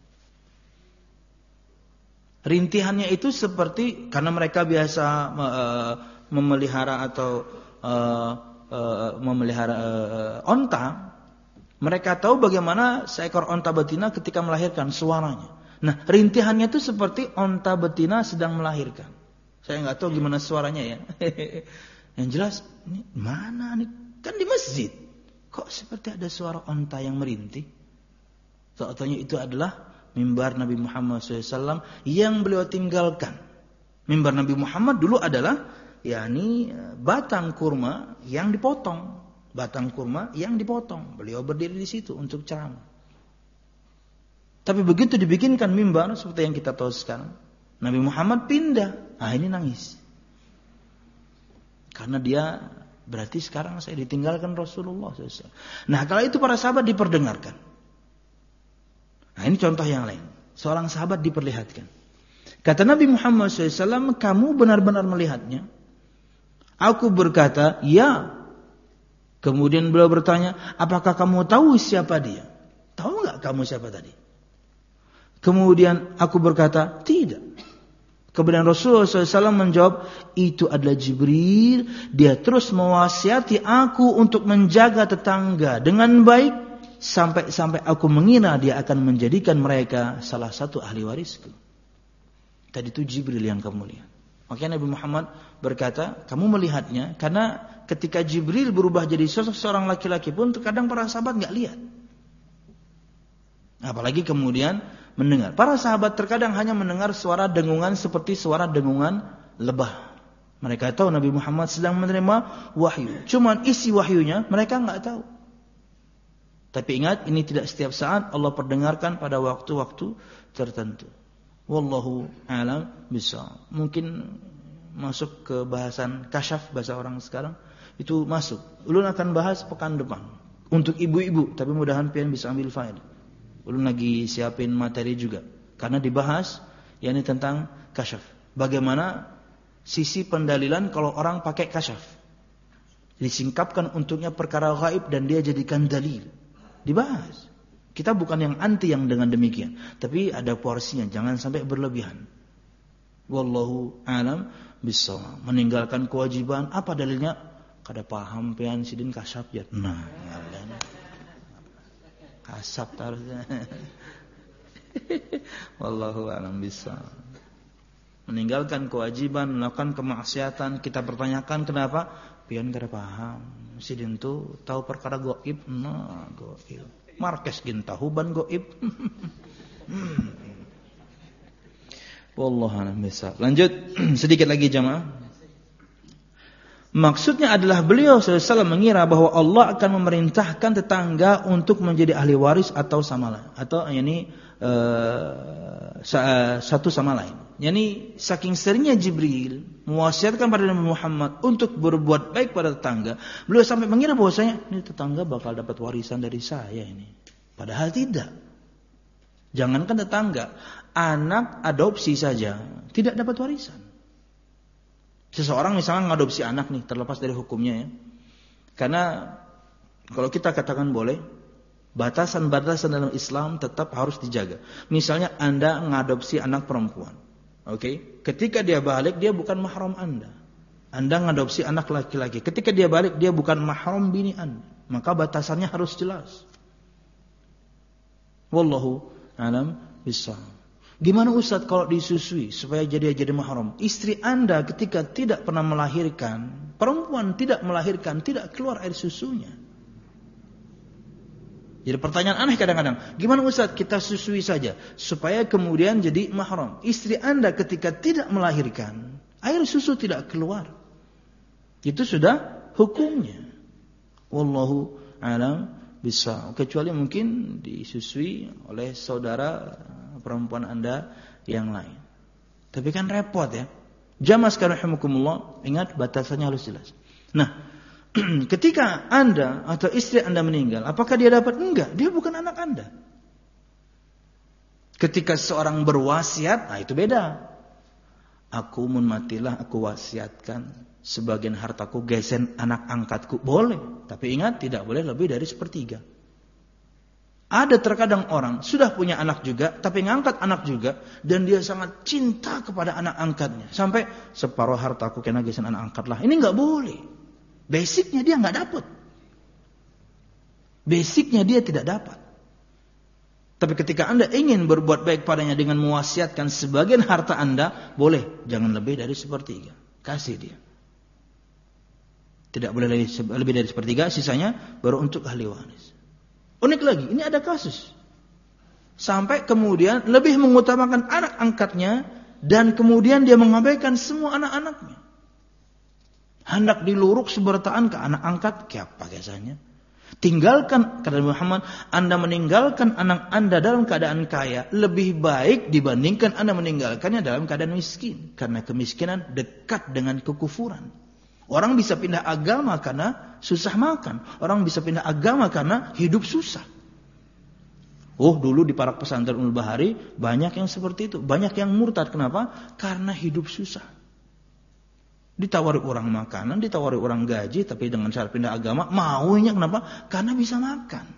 Rintihannya itu seperti karena mereka biasa memelihara atau memelihara onta, mereka tahu bagaimana seekor onta betina ketika melahirkan suaranya. Nah, rintihannya itu seperti onta betina sedang melahirkan. Saya nggak tahu gimana suaranya ya. Yang jelas, ini mana nih? Kan di masjid. Kok seperti ada suara onta yang merintih? Soalnya itu adalah mimbar Nabi Muhammad SAW yang beliau tinggalkan. Mimbar Nabi Muhammad dulu adalah yakni batang kurma yang dipotong. Batang kurma yang dipotong. Beliau berdiri di situ untuk ceramah. Tapi begitu dibikinkan mimbar seperti yang kita tahu sekarang, Nabi Muhammad pindah. Ah, ini nangis. Karena dia berarti sekarang saya ditinggalkan Rasulullah SAW. Nah, kalau itu para sahabat diperdengarkan. Nah, ini contoh yang lain. Seorang sahabat diperlihatkan. Kata Nabi Muhammad SAW, kamu benar-benar melihatnya? Aku berkata, ya. Kemudian beliau bertanya, apakah kamu tahu siapa dia? Tahu enggak kamu siapa tadi? Kemudian aku berkata, tidak. Kemudian Rasulullah SAW menjawab, itu adalah Jibril. Dia terus mewasiati aku untuk menjaga tetangga dengan baik. Sampai aku mengira dia akan menjadikan mereka salah satu ahli warisku. Tadi itu Jibril yang kamu lihat. Makanya Nabi Muhammad berkata, kamu melihatnya karena ketika Jibril berubah jadi sosok seorang laki-laki pun terkadang para sahabat enggak lihat. Apalagi kemudian mendengar. Para sahabat terkadang hanya mendengar suara dengungan seperti suara dengungan lebah. Mereka tahu Nabi Muhammad sedang menerima wahyu. Cuman isi wahyunya mereka enggak tahu. Tapi ingat, ini tidak setiap saat Allah perdengarkan pada waktu-waktu tertentu. Wallahu a'lam bishawab. Mungkin masuk ke bahasan kasyaf bahasa orang sekarang. Itu masuk. Ulun akan bahas pekan depan. Untuk ibu-ibu. Tapi mudahan pian bisa ambil faedah. Ulun lagi siapin materi juga. Karena dibahas, yakni tentang kasyaf. Bagaimana sisi pendalilan kalau orang pakai kasyaf. Disingkapkan untuknya perkara gaib dan dia jadikan dalil. Dibahas. Kita bukan yang anti yang dengan demikian, tapi ada porsinya, jangan sampai berlebihan. Wallahu a'lam bishawab. Meninggalkan kewajiban, apa dalilnya? Kada paham pian sidin kasyaf ya. Nah, kasap harusnya. Wallahu a'lam bishawab. Meninggalkan kewajiban, melakukan kemaksiatan, kita pertanyakan kenapa? Pian kada paham. Sidin tu tahu perkara gaib, nah gaib. Markes gin tahu ban gaib. Wallahu a'lam bishawab. Lanjut sedikit lagi jamaah. Maksudnya adalah beliau SAW mengira bahwa Allah akan memerintahkan tetangga untuk menjadi ahli waris atau sama lain, atau satu sama lain. Yani saking seringnya Jibril mewasiatkan pada Nabi Muhammad untuk berbuat baik pada tetangga, beliau sampai mengira bahwasanya ini tetangga bakal dapat warisan dari saya ini. Padahal tidak. Jangankan tetangga, anak adopsi saja tidak dapat warisan. Seseorang misalnya mengadopsi anak nih, terlepas dari hukumnya ya. Karena kalau kita katakan boleh, batasan-batasan dalam Islam tetap harus dijaga. Misalnya Anda mengadopsi anak perempuan. Oke, ketika dia balik dia bukan mahram Anda. Anda mengadopsi anak laki-laki. Ketika dia balik dia bukan mahram bini Anda. Maka batasannya harus jelas. Wallahu a'lam bishawab. Gimana Ustaz kalau disusui supaya jadi mahram? Istri Anda ketika tidak pernah melahirkan, perempuan tidak melahirkan, tidak keluar air susunya. Jadi pertanyaan aneh kadang-kadang, gimana Ustaz kita susui saja supaya kemudian jadi mahram? Istri Anda ketika tidak melahirkan, air susu tidak keluar. Itu sudah hukumnya. Wallahu a'lam bishawab. Kecuali mungkin disusui oleh saudara perempuan Anda yang lain. Tapi kan repot ya. Jamaah sekalian rahimakumullah, ingat batasannya harus jelas. Nah, ketika Anda atau istri Anda meninggal, apakah dia dapat? Enggak, dia bukan anak Anda. Ketika seorang berwasiat, nah itu beda. Aku mun matilah, aku wasiatkan sebagian hartaku gesen anak angkatku. Boleh, tapi ingat tidak boleh lebih dari 1/3. Ada terkadang orang sudah punya anak juga, tapi ngangkat anak juga, dan dia sangat cinta kepada anak angkatnya. Sampai separuh hartaku kena gesen anak angkat lah. Ini nggak boleh. Basicnya dia nggak dapat. Basicnya dia tidak dapat. Tapi ketika Anda ingin berbuat baik padanya dengan mewasiatkan sebagian harta Anda, boleh. Jangan lebih dari 1/3. Kasih dia. Tidak boleh lebih dari 1/3, sisanya baru untuk ahli waris. Unik lagi, ini ada kasus. Sampai kemudian lebih mengutamakan anak angkatnya dan kemudian dia mengabaikan semua anak-anaknya. Hendak diluruk sebertaan ke anak angkat, kayak apa biasanya? Tinggalkan, kata Muhammad, Anda meninggalkan anak Anda dalam keadaan kaya lebih baik dibandingkan Anda meninggalkannya dalam keadaan miskin. Karena kemiskinan dekat dengan kekufuran. Orang bisa pindah agama karena susah makan. Orang bisa pindah agama karena hidup susah. Oh, dulu di Parak Pesantren Ummul Bahari banyak yang seperti itu. Banyak yang murtad. Kenapa? Karena hidup susah. Ditawari orang makanan, ditawari orang gaji, tapi dengan syarat pindah agama, maunya kenapa? Karena bisa makan.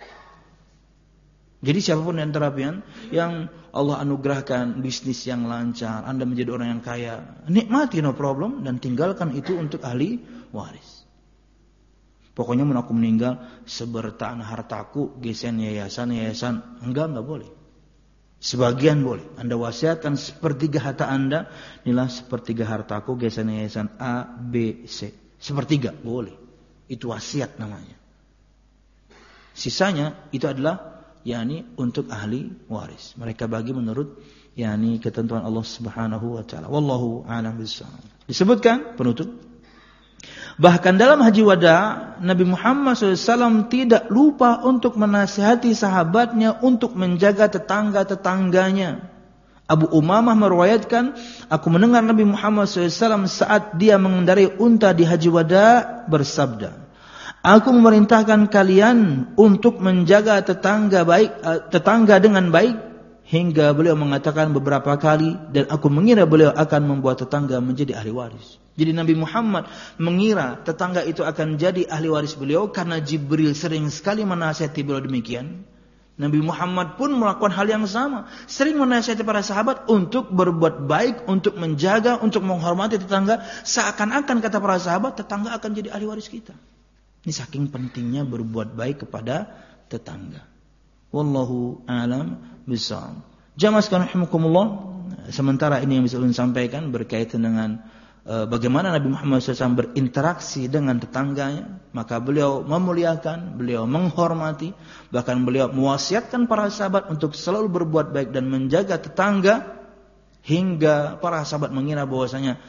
Jadi siapapun yang terapian yang Allah anugerahkan bisnis yang lancar, Anda menjadi orang yang kaya, nikmati no problem dan tinggalkan itu untuk ahli waris. Pokoknya mun aku meninggal sebertaan hartaku gesen yayasan enggak boleh. Sebagian boleh. Anda wasiatkan 1/3 harta Anda, inilah 1/3 hartaku gesen yayasan A, B, C. 1/3 boleh. Itu wasiat namanya. Sisanya itu adalah yakni untuk ahli waris. Mereka bagi menurut yakni ketentuan Allah Subhanahu wa taala. Wallahu a'lam bishawab. Disebutkan penutup, bahkan dalam haji wada Nabi Muhammad SAW tidak lupa untuk menasihati sahabatnya untuk menjaga tetangga-tetangganya. Abu Umamah meriwayatkan, aku mendengar Nabi Muhammad SAW saat dia mengendarai unta di haji wada bersabda, aku memerintahkan kalian untuk menjaga tetangga dengan baik, hingga beliau mengatakan beberapa kali, dan aku mengira beliau akan membuat tetangga menjadi ahli waris. Jadi Nabi Muhammad mengira tetangga itu akan jadi ahli waris beliau karena Jibril sering sekali menasihati beliau demikian. Nabi Muhammad pun melakukan hal yang sama, sering menasihati para sahabat untuk berbuat baik, untuk menjaga, untuk menghormati tetangga, seakan-akan kata para sahabat tetangga akan jadi ahli waris kita. Ini saking pentingnya berbuat baik kepada tetangga. Wallahu a'lam bishawab. Jamaah sekalian rahimakumullah, sementara ini yang bisa ulun sampaikan berkaitan dengan bagaimana Nabi Muhammad SAW berinteraksi dengan tetangganya. Maka beliau memuliakan, beliau menghormati, bahkan beliau mewasiatkan para sahabat untuk selalu berbuat baik dan menjaga tetangga, hingga para sahabat mengira bahwasanya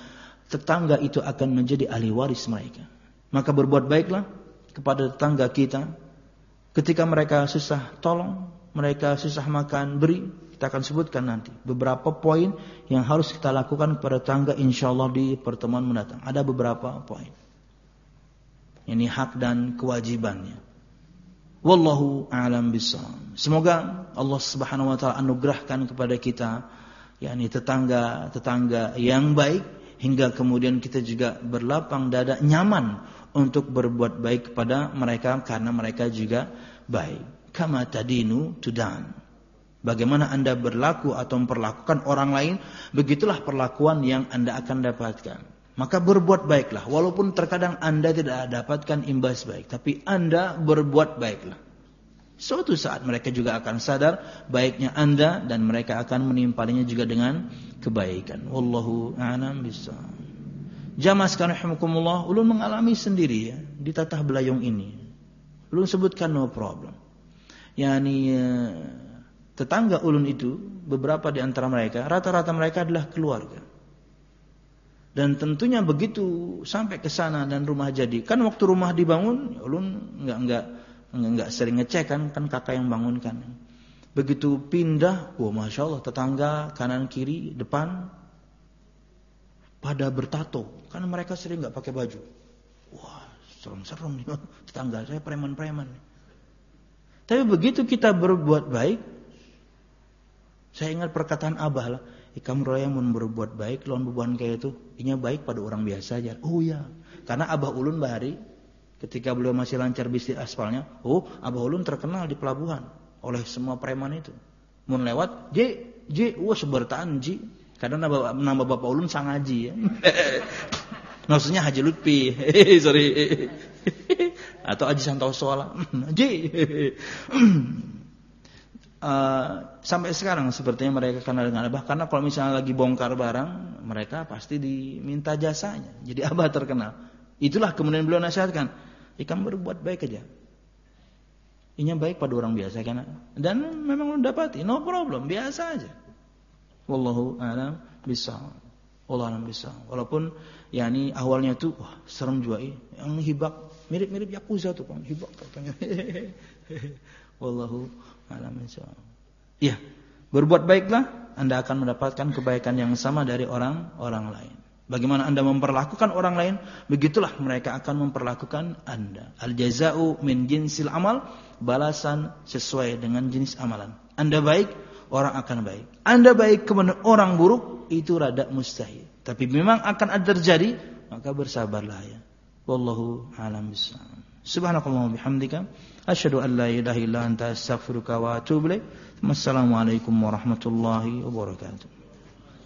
tetangga itu akan menjadi ahli waris mereka. Maka berbuat baiklah kepada tetangga kita. Ketika mereka susah, tolong. Mereka susah makan, beri. Kita akan sebutkan nanti beberapa poin yang harus kita lakukan kepada tetangga, insyaallah di pertemuan mendatang. Ada beberapa poin. Ini hak dan kewajibannya. Wallahu a'lam bishawab. Semoga Allah Subhanahu wa taala anugerahkan kepada kita yakni tetangga yang baik, hingga kemudian kita juga berlapang dada nyaman untuk berbuat baik kepada mereka karena mereka juga baik. Kama tadinu tudan. Bagaimana Anda berlaku atau memperlakukan orang lain, begitulah perlakuan yang Anda akan dapatkan. Maka berbuat baiklah, walaupun terkadang Anda tidak dapatkan imbas baik, tapi Anda berbuat baiklah. Suatu saat mereka juga akan sadar baiknya Anda dan mereka akan menimpalinya juga dengan kebaikan. Wallahu a'lam bishawab. Jamaah sekalian rahimakumullah, ulun mengalami sendiri ya di Tatah Belayong ini. Ulun sebutkan no problem. Yani tetangga ulun itu, beberapa di antara mereka, rata-rata mereka adalah keluarga. Dan tentunya begitu sampai ke sana dan rumah jadi. Kan waktu rumah dibangun, ulun enggak sering ngecek kan kakak yang bangunkan. Begitu pindah, wah masya Allah, tetangga kanan kiri depan pada bertato. Kan mereka sering enggak pakai baju. Wah serem-serem nih tetangga saya, preman-preman. Tapi begitu kita berbuat baik, saya ingat perkataan Abah lah, kamu raya mun berbuat baik, lawan bebuan kayak itu, inya baik pada orang biasa aja. Oh ya, karena Abah ulun bahari, ketika beliau masih lancar bisnis aspalnya, Abah ulun terkenal di pelabuhan oleh semua preman itu. Mun lewat, wah sebertaan ji, karena nama bapak ulun sang haji ya. Maksudnya Haji Lutfi, sorry, atau Haji Santoso lah, sampai sekarang sepertinya mereka kenal dengan Abah, karena kalau misalnya lagi bongkar barang mereka pasti diminta jasanya. Jadi Abah terkenal. Itulah kemudian beliau nasihatkan, kamu berbuat baik aja, inya baik pada orang biasa kan, dan memang lu dapati no problem, biasa aja. Wallahu a'lam bishawab. Wallahu a'lam bishawab. Walaupun yakni awalnya tuh wah serem juga yang hibak mirip-mirip yakuza tuh kan, hibak katanya. Wallahu a'lam bishawab. Iya, berbuat baiklah, Anda akan mendapatkan kebaikan yang sama dari orang lain. Bagaimana Anda memperlakukan orang lain, begitulah mereka akan memperlakukan Anda. Al-jaza'u min jinsil amal, balasan sesuai dengan jenis amalan. Anda baik, orang akan baik. Anda baik kepada orang buruk, itu rada mustahil. Tapi memang akan ada terjadi, maka bersabarlah ya. Wallahu a'lam bishawab. Subhanakallahumma bihamdika asyhadu an la ilaha illa anta astaghfiruka wa atubu ilaik. Wassalamualaikum warahmatullahi wabarakatuh.